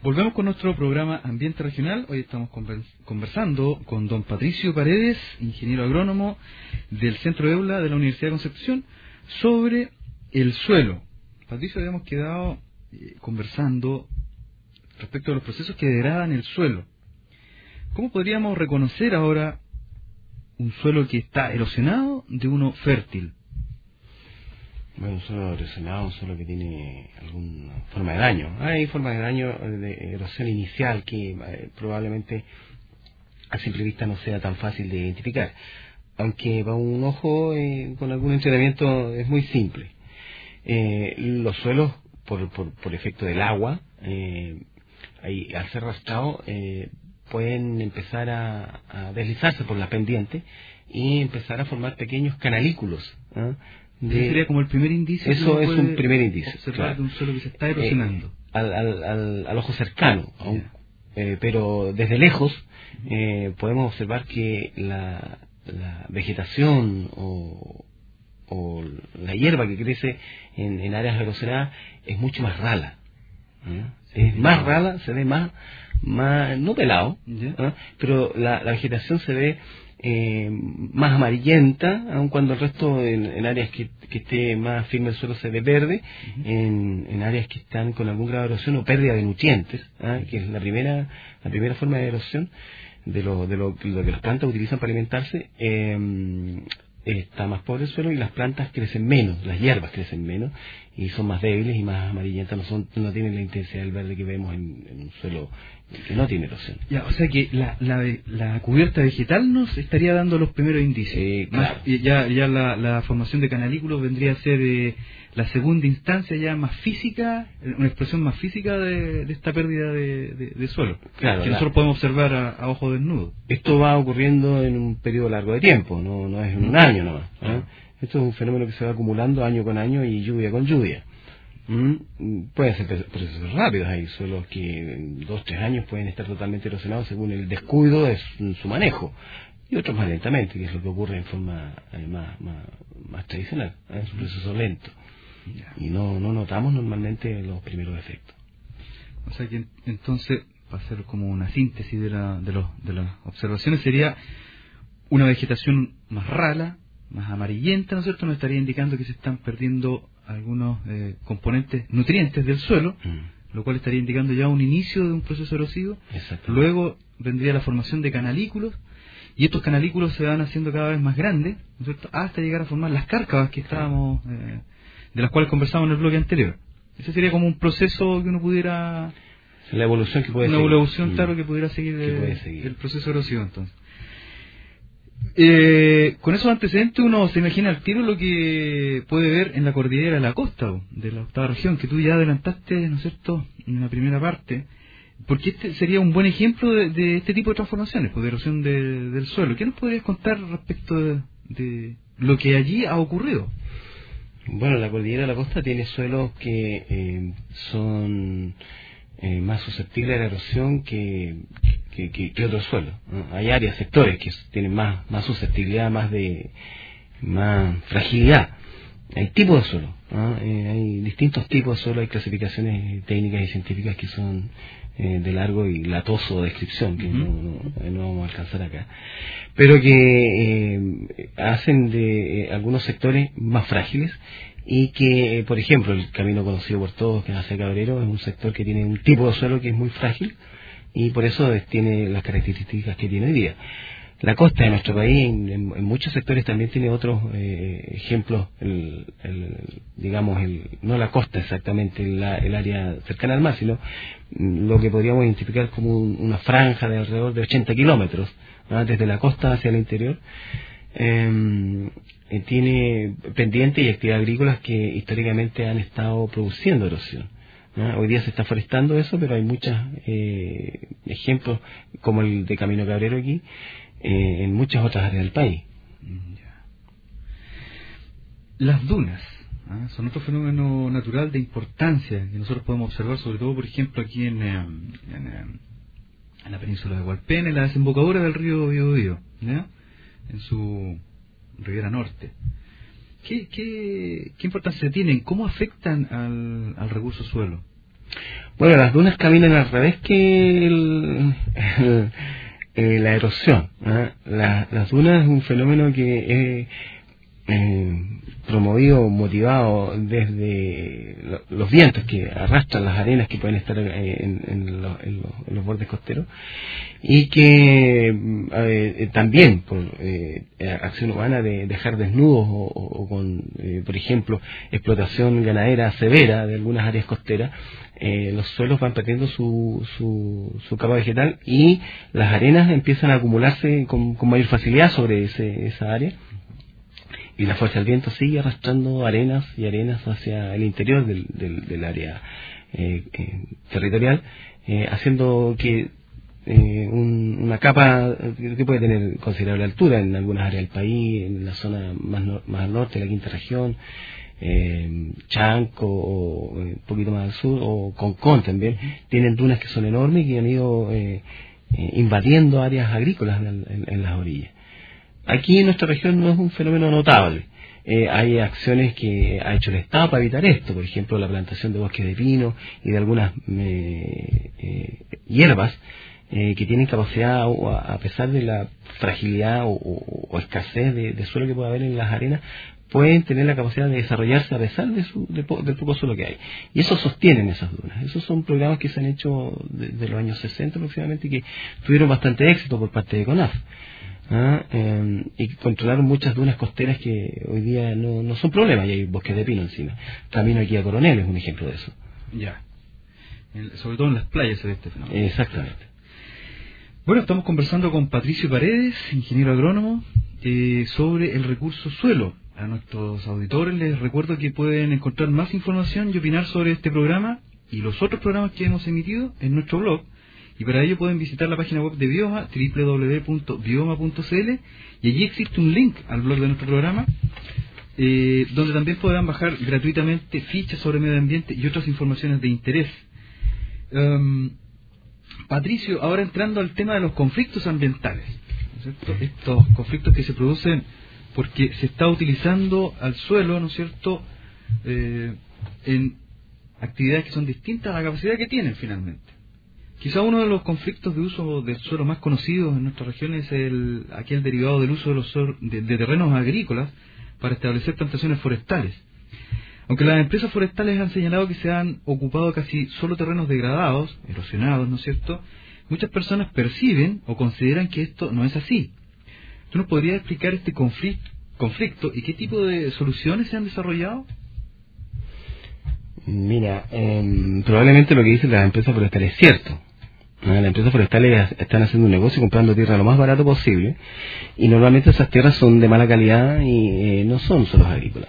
Volvemos con nuestro programa Ambiente Regional. Hoy estamos conversando con don Patricio Paredes, ingeniero agrónomo del Centro EULA de la Universidad de Concepción, sobre el suelo. Patricio, habíamos quedado conversando respecto a los procesos que degradan el suelo. ¿Cómo podríamos reconocer ahora un suelo que está erosionado de uno fértil? Bueno, un suelo erosionado, un suelo que tiene alguna forma de daño. Hay formas de daño de erosión inicial que probablemente a simple vista no sea tan fácil de identificar. Aunque para un ojo con algún entrenamiento es muy simple. Los suelos, por efecto del agua, al ser rastrado, pueden empezar a deslizarse por la pendiente y empezar a formar pequeños canalículos. Sería como el primer indicio. Eso es un primer indicio, claro, de un suelo que se está erosionando. Al ojo cercano, pero desde lejos podemos observar que la vegetación o la hierba que crece en áreas erosionadas es mucho más rala. Es más rala, se ve más no pelado, pero la vegetación se ve más amarillenta, aun cuando el resto en áreas que esté más firme el suelo se ve verde, en áreas que están con algún grado de erosión o pérdida de nutrientes, que es la primera forma de erosión de lo que las plantas utilizan para alimentarse. Está más pobre el suelo y las plantas crecen menos, las hierbas crecen menos y son más débiles y más amarillentas, no tienen la intensidad del verde que vemos en un suelo que no tiene erosión. Ya, o sea que la cubierta vegetal nos estaría dando los primeros indicios. Claro. Ya la formación de canalículos vendría a ser la segunda instancia ya más física, una expresión más física de esta pérdida de suelo, claro, que nosotros podemos observar a ojo desnudo. Esto va ocurriendo en un periodo largo de tiempo, no es en un año nomás. Esto es un fenómeno que se va acumulando año con año y lluvia con lluvia. Pueden ser procesos rápidos, hay suelos que en 2-3 años pueden estar totalmente erosionados según el descuido de su manejo, y otros más lentamente, que es lo que ocurre en forma más tradicional. Es un proceso lento y no notamos normalmente los primeros efectos. O sea que entonces, para hacer como una síntesis de las observaciones, sería una vegetación más rala, más amarillenta, ¿no es cierto? Nos estaría indicando que se están perdiendo algunos componentes nutrientes del suelo, lo cual estaría indicando ya un inicio de un proceso erosivo. Luego vendría la formación de canalículos, y estos canalículos se van haciendo cada vez más grandes, ¿no es cierto?, hasta llegar a formar las cárcavas que estábamos, de las cuales conversamos en el bloque anterior. Ese sería como un proceso que uno pudiera... La evolución que puede seguir. Una evolución, claro, que pudiera seguir el proceso erosivo, entonces. Con esos antecedentes uno se imagina al tiro lo que puede ver en la cordillera de la costa, de la octava región, que tú ya adelantaste, ¿no es cierto?, en la primera parte, porque este sería un buen ejemplo de este tipo de transformaciones, de erosión del suelo. ¿Qué nos podrías contar respecto de lo que allí ha ocurrido? Bueno, la cordillera de la costa tiene suelos que son más susceptibles a la erosión que otros suelos, ¿no? Hay áreas, sectores que tienen más susceptibilidad, más fragilidad. Hay tipos de suelo, ¿no? Hay distintos tipos de suelo, hay clasificaciones técnicas y científicas que son de largo y latoso descripción, que no vamos a alcanzar acá, pero que hacen de algunos sectores más frágiles, y que, por ejemplo, el camino conocido por todos, que es hacia Cabrero, es un sector que tiene un tipo de suelo que es muy frágil y por eso tiene las características que tiene hoy día. La costa de nuestro país en muchos sectores también tiene otros ejemplos, no la costa exactamente, el área cercana al mar, sino lo que podríamos identificar como una franja de alrededor de 80 kilómetros, ¿no?, desde la costa hacia el interior. Tiene pendientes y actividades agrícolas que históricamente han estado produciendo erosión, ¿no? Hoy día se está forestando eso, pero hay muchos ejemplos como el de Camino Cabrero aquí, en muchas otras áreas del país. Las dunas son otro fenómeno natural de importancia que nosotros podemos observar, sobre todo, por ejemplo, aquí en la península de Hualpén, en la desembocadura del río Biobío, ¿ya?, en su ribera norte. ¿Qué importancia tienen? ¿Cómo afectan al recurso suelo? Bueno, las dunas caminan al revés que la erosión. Las dunas es un fenómeno que promovido, motivado desde los vientos que arrastran las arenas que pueden estar en los bordes costeros, y que también por acción humana de dejar desnudos o con, por ejemplo, explotación ganadera severa de algunas áreas costeras, los suelos van perdiendo su capa vegetal y las arenas empiezan a acumularse con mayor facilidad sobre esa área. Y la fuerza del viento sigue arrastrando arenas y arenas hacia el interior del área territorial, haciendo que una capa que puede tener considerable altura en algunas áreas del país, en la zona más al norte, la quinta región, Chanco, o un poquito más al sur, o Concón también, tienen dunas que son enormes y que han ido invadiendo áreas agrícolas en las orillas. Aquí en nuestra región no es un fenómeno notable. Hay acciones que ha hecho el Estado para evitar esto, por ejemplo la plantación de bosques de pino y de algunas hierbas que tienen capacidad, a pesar de la fragilidad o escasez de suelo que puede haber en las arenas, pueden tener la capacidad de desarrollarse a pesar del poco suelo que hay. Y eso sostienen esas dunas. Esos son programas que se han hecho desde los años 60 aproximadamente y que tuvieron bastante éxito por parte de CONAF. Y controlaron muchas dunas costeras que hoy día no son problemas, y hay bosques de pino encima. Camino aquí a Coronel es un ejemplo de eso. Ya. Sobre todo en las playas se ve este fenómeno. Exactamente. Bueno, estamos conversando con Patricio Paredes, ingeniero agrónomo, sobre el recurso suelo. A nuestros auditores les recuerdo que pueden encontrar más información y opinar sobre este programa y los otros programas que hemos emitido en nuestro blog. Y para ello pueden visitar la página web de Bioma, www.bioma.cl, y allí existe un link al blog de nuestro programa, donde también podrán bajar gratuitamente fichas sobre medio ambiente y otras informaciones de interés. Patricio, ahora entrando al tema de los conflictos ambientales, ¿no es cierto? Estos conflictos que se producen porque se está utilizando al suelo, ¿no es cierto?, en actividades que son distintas a la capacidad que tienen finalmente. Quizá uno de los conflictos de uso del suelo más conocidos en nuestra región es aquel derivado del uso de terrenos agrícolas para establecer plantaciones forestales. Aunque las empresas forestales han señalado que se han ocupado casi solo terrenos degradados, erosionados, ¿no es cierto?, muchas personas perciben o consideran que esto no es así. ¿Tú nos podrías explicar este conflicto y qué tipo de soluciones se han desarrollado? Mira, probablemente lo que dicen las empresas forestales es cierto. Las empresas forestales están haciendo un negocio comprando tierra lo más barato posible, y normalmente esas tierras son de mala calidad y no son suelos agrícolas.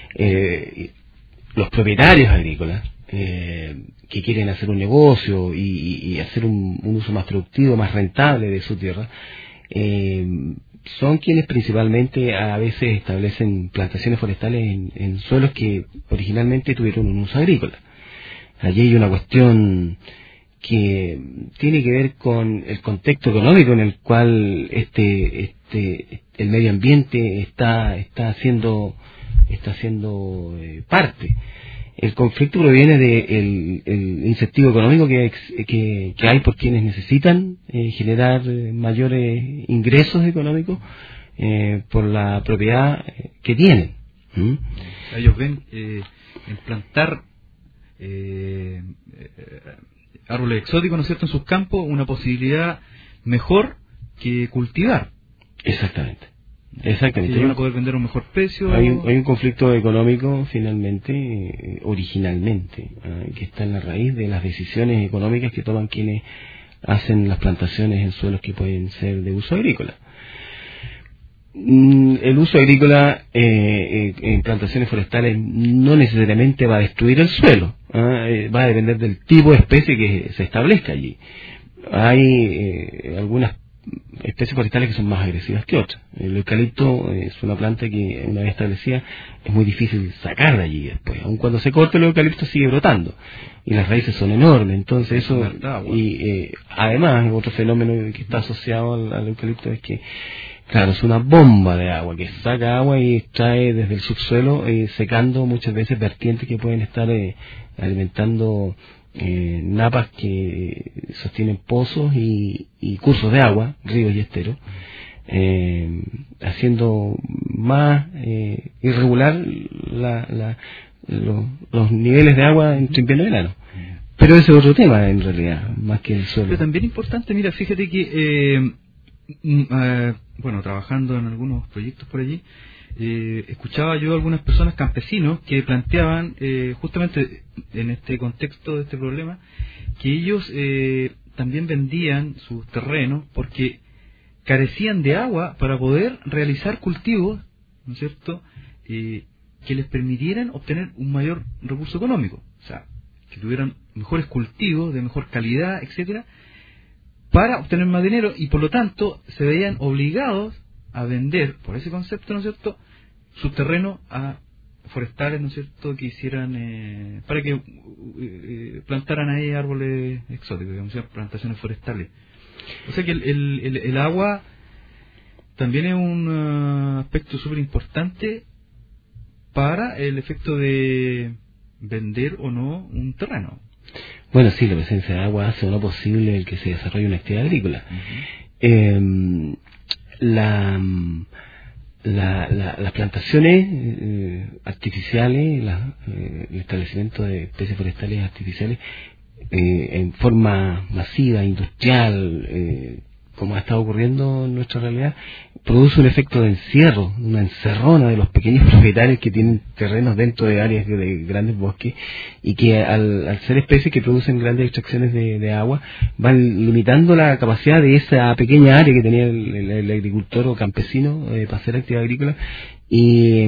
Los propietarios agrícolas que quieren hacer un negocio y hacer un uso más productivo, más rentable de su tierra, son quienes principalmente a veces establecen plantaciones forestales en suelos que originalmente tuvieron un uso agrícola. Allí hay una cuestión que tiene que ver con el contexto económico en el cual el medio ambiente está haciendo parte. El conflicto proviene del incentivo económico que hay por quienes necesitan generar mayores ingresos económicos por la propiedad que tienen. Ellos ven en plantar árboles exóticos, ¿no es cierto?, en sus campos, una posibilidad mejor que cultivar. Exactamente. Que van a poder vender a un mejor precio. Hay un conflicto económico finalmente, originalmente, que está en la raíz de las decisiones económicas que toman quienes hacen las plantaciones en suelos que pueden ser de uso agrícola. El uso agrícola en plantaciones forestales no necesariamente va a destruir el suelo, va a depender del tipo de especie que se establezca allí. Hay algunas especies forestales que son más agresivas que otras. El eucalipto es una planta que, una vez establecida, es muy difícil sacar de allí después. Aun cuando se corta el eucalipto sigue brotando y las raíces son enormes. Entonces eso, y además otro fenómeno que está asociado al eucalipto es que, claro, es una bomba de agua que saca agua y extrae desde el subsuelo, secando muchas veces vertientes que pueden estar alimentando napas que sostienen pozos y cursos de agua, ríos y esteros, haciendo más irregular los niveles de agua entre invierno y verano. Pero ese es otro tema, en realidad, más que el suelo. Pero también importante, mira, fíjate que, bueno, trabajando en algunos proyectos por allí, escuchaba yo a algunas personas, campesinos, que planteaban, justamente en este contexto de este problema, que ellos también vendían sus terrenos porque carecían de agua para poder realizar cultivos, ¿no es cierto?, que les permitieran obtener un mayor recurso económico, o sea, que tuvieran mejores cultivos de mejor calidad, etcétera, para obtener más dinero, y por lo tanto se veían obligados a vender, por ese concepto, ¿no es cierto?, sus terrenos a forestales, ¿no es cierto?, que hicieran, para que plantaran ahí árboles exóticos, digamos, plantaciones forestales. O sea que el agua también es un aspecto súper importante para el efecto de vender o no un terreno. Bueno, sí, la presencia de agua hace no posible el que se desarrolle una actividad agrícola. Las plantaciones artificiales, el establecimiento de especies forestales artificiales en forma masiva, industrial, como ha estado ocurriendo en nuestra realidad, produce un efecto de encierro, una encerrona de los pequeños propietarios que tienen terrenos dentro de áreas de grandes bosques, y que al ser especies que producen grandes extracciones de agua, van limitando la capacidad de esa pequeña área que tenía el agricultor o campesino para hacer actividad agrícola, y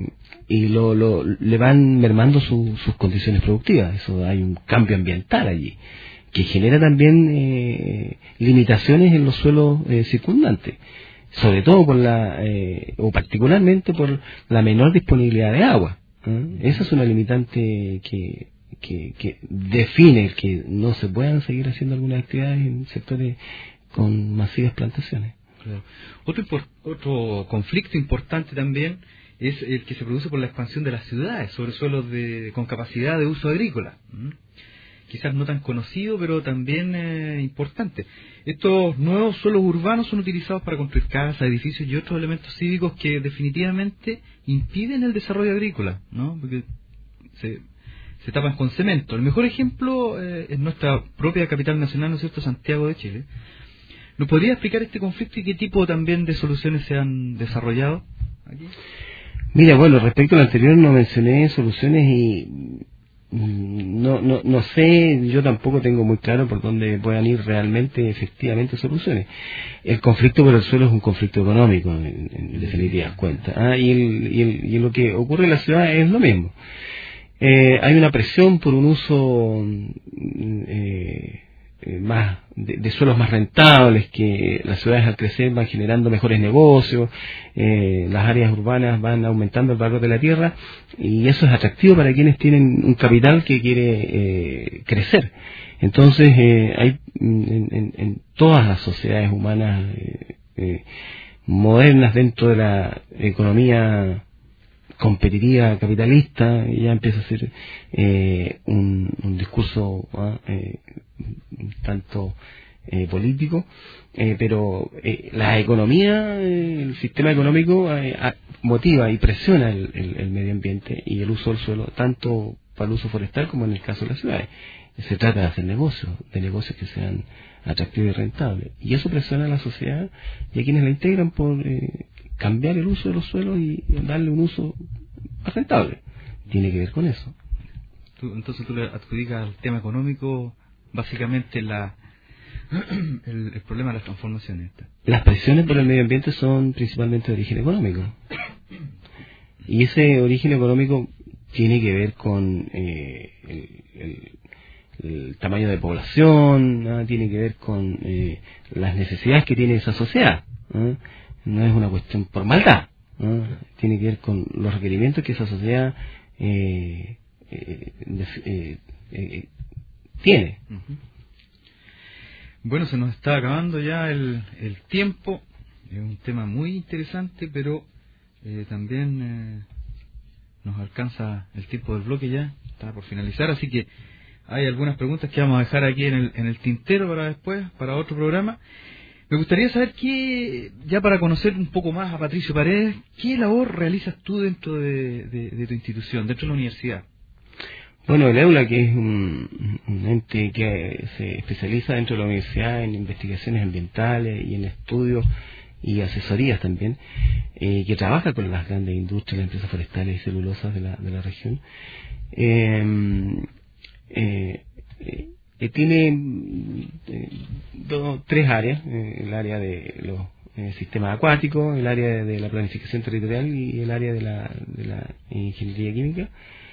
le van mermando sus condiciones productivas. Eso, hay un cambio ambiental allí que genera también limitaciones en los suelos circundantes, sobre todo o particularmente por la menor disponibilidad de agua. Esa es una limitante que define que no se puedan seguir haciendo algunas actividades en sectores con masivas plantaciones. Claro. Otro conflicto importante también es el que se produce por la expansión de las ciudades sobre suelos con capacidad de uso agrícola. Quizás no tan conocido, pero también importante. Estos nuevos suelos urbanos son utilizados para construir casas, edificios y otros elementos cívicos que definitivamente impiden el desarrollo agrícola, ¿no? Porque se tapan con cemento. El mejor ejemplo es nuestra propia capital nacional, ¿no es cierto?, Santiago de Chile. ¿Nos podría explicar este conflicto y qué tipo también de soluciones se han desarrollado aquí? Mira, bueno, respecto al anterior no mencioné soluciones y no sé, yo tampoco tengo muy claro por dónde puedan ir realmente, efectivamente, soluciones. El conflicto por el suelo es un conflicto económico, en definitivas cuentas. Y lo que ocurre en la ciudad es lo mismo. Hay una presión por un uso más de suelos más rentables, que las ciudades al crecer van generando mejores negocios, las áreas urbanas van aumentando el valor de la tierra, y eso es atractivo para quienes tienen un capital que quiere crecer. Entonces hay en todas las sociedades humanas modernas, dentro de la economía competitiva, capitalista, ya empieza a ser un discurso tanto político, pero la economía, el sistema económico motiva y presiona el medio ambiente y el uso del suelo, tanto para el uso forestal como en el caso de las ciudades. Se trata de hacer negocios que sean atractivos y rentables, y eso presiona a la sociedad y a quienes la integran por cambiar el uso de los suelos y darle un uso más rentable. Tiene que ver con eso. Entonces tú le adjudicas al tema económico básicamente el problema de las transformaciones. Las presiones por el medio ambiente son principalmente de origen económico, y ese origen económico tiene que ver con el tamaño de población, tiene que ver con las necesidades que tiene esa sociedad. No es una cuestión por maldad, tiene que ver con los requerimientos que esa sociedad tiene. Bueno, se nos está acabando ya el tiempo. Es un tema muy interesante, pero también nos alcanza el tiempo del bloque, ya está por finalizar, así que Hay algunas preguntas que vamos a dejar aquí en el tintero para después, para otro programa. Me gustaría saber ya para conocer un poco más a Patricio Paredes, ¿qué labor realizas tú dentro de tu institución, dentro de la universidad? Bueno, el EULA, que es un ente que se especializa dentro de la universidad en investigaciones ambientales y en estudios y asesorías también, que trabaja con las grandes industrias, las empresas forestales y celulosas de la región, tiene tres áreas: el área de los sistemas acuáticos, el área de la planificación territorial y el área de la ingeniería química.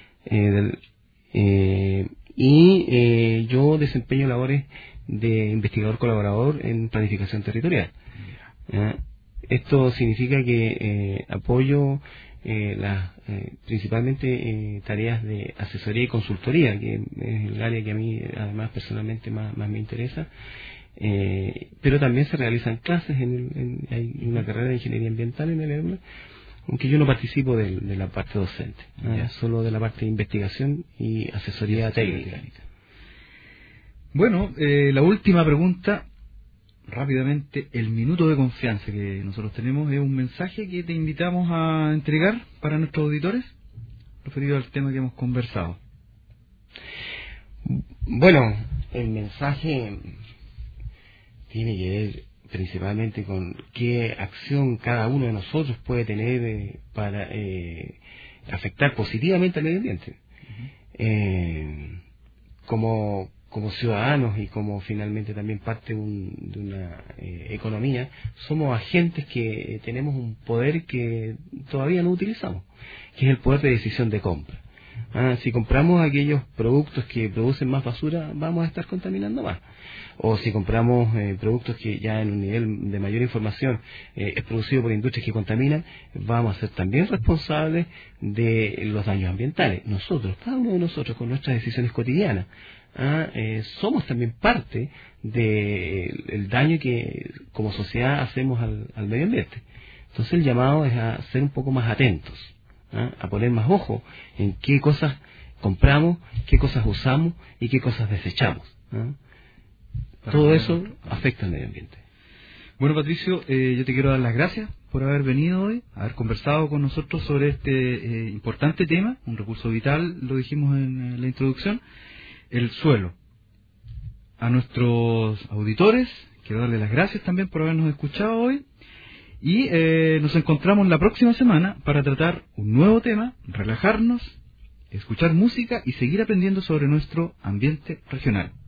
Yo desempeño labores de investigador colaborador en planificación territorial. Esto significa que apoyo principalmente tareas de asesoría y consultoría, que es el área que a mí además personalmente más me interesa, pero también se realizan clases hay una carrera de ingeniería ambiental en el EULA, aunque yo no participo de la parte docente, solo de la parte de investigación y asesoría técnica. Bueno, la última pregunta, rápidamente, el minuto de confianza que nosotros tenemos es un mensaje que te invitamos a entregar para nuestros auditores, referido al tema que hemos conversado. Bueno, el mensaje tiene que ver principalmente con qué acción cada uno de nosotros puede tener para afectar positivamente al medio ambiente. Como ciudadanos y como finalmente también parte de una economía, somos agentes que tenemos un poder que todavía no utilizamos, que es el poder de decisión de compra. Si compramos aquellos productos que producen más basura, vamos a estar contaminando más. O si compramos productos que ya en un nivel de mayor información es producido por industrias que contaminan, vamos a ser también responsables de los daños ambientales. Nosotros, cada uno de nosotros, con nuestras decisiones cotidianas, somos también parte del daño que como sociedad hacemos al medio ambiente. Entonces el llamado es a ser un poco más atentos, a poner más ojo en qué cosas compramos, qué cosas usamos y qué cosas desechamos. Todo eso afecta al medio ambiente. Bueno, Patricio, yo te quiero dar las gracias por haber venido hoy, haber conversado con nosotros sobre este importante tema, un recurso vital, lo dijimos en la introducción, el suelo. A nuestros auditores quiero darles las gracias también por habernos escuchado hoy y nos encontramos la próxima semana para tratar un nuevo tema, relajarnos, escuchar música y seguir aprendiendo sobre nuestro ambiente regional.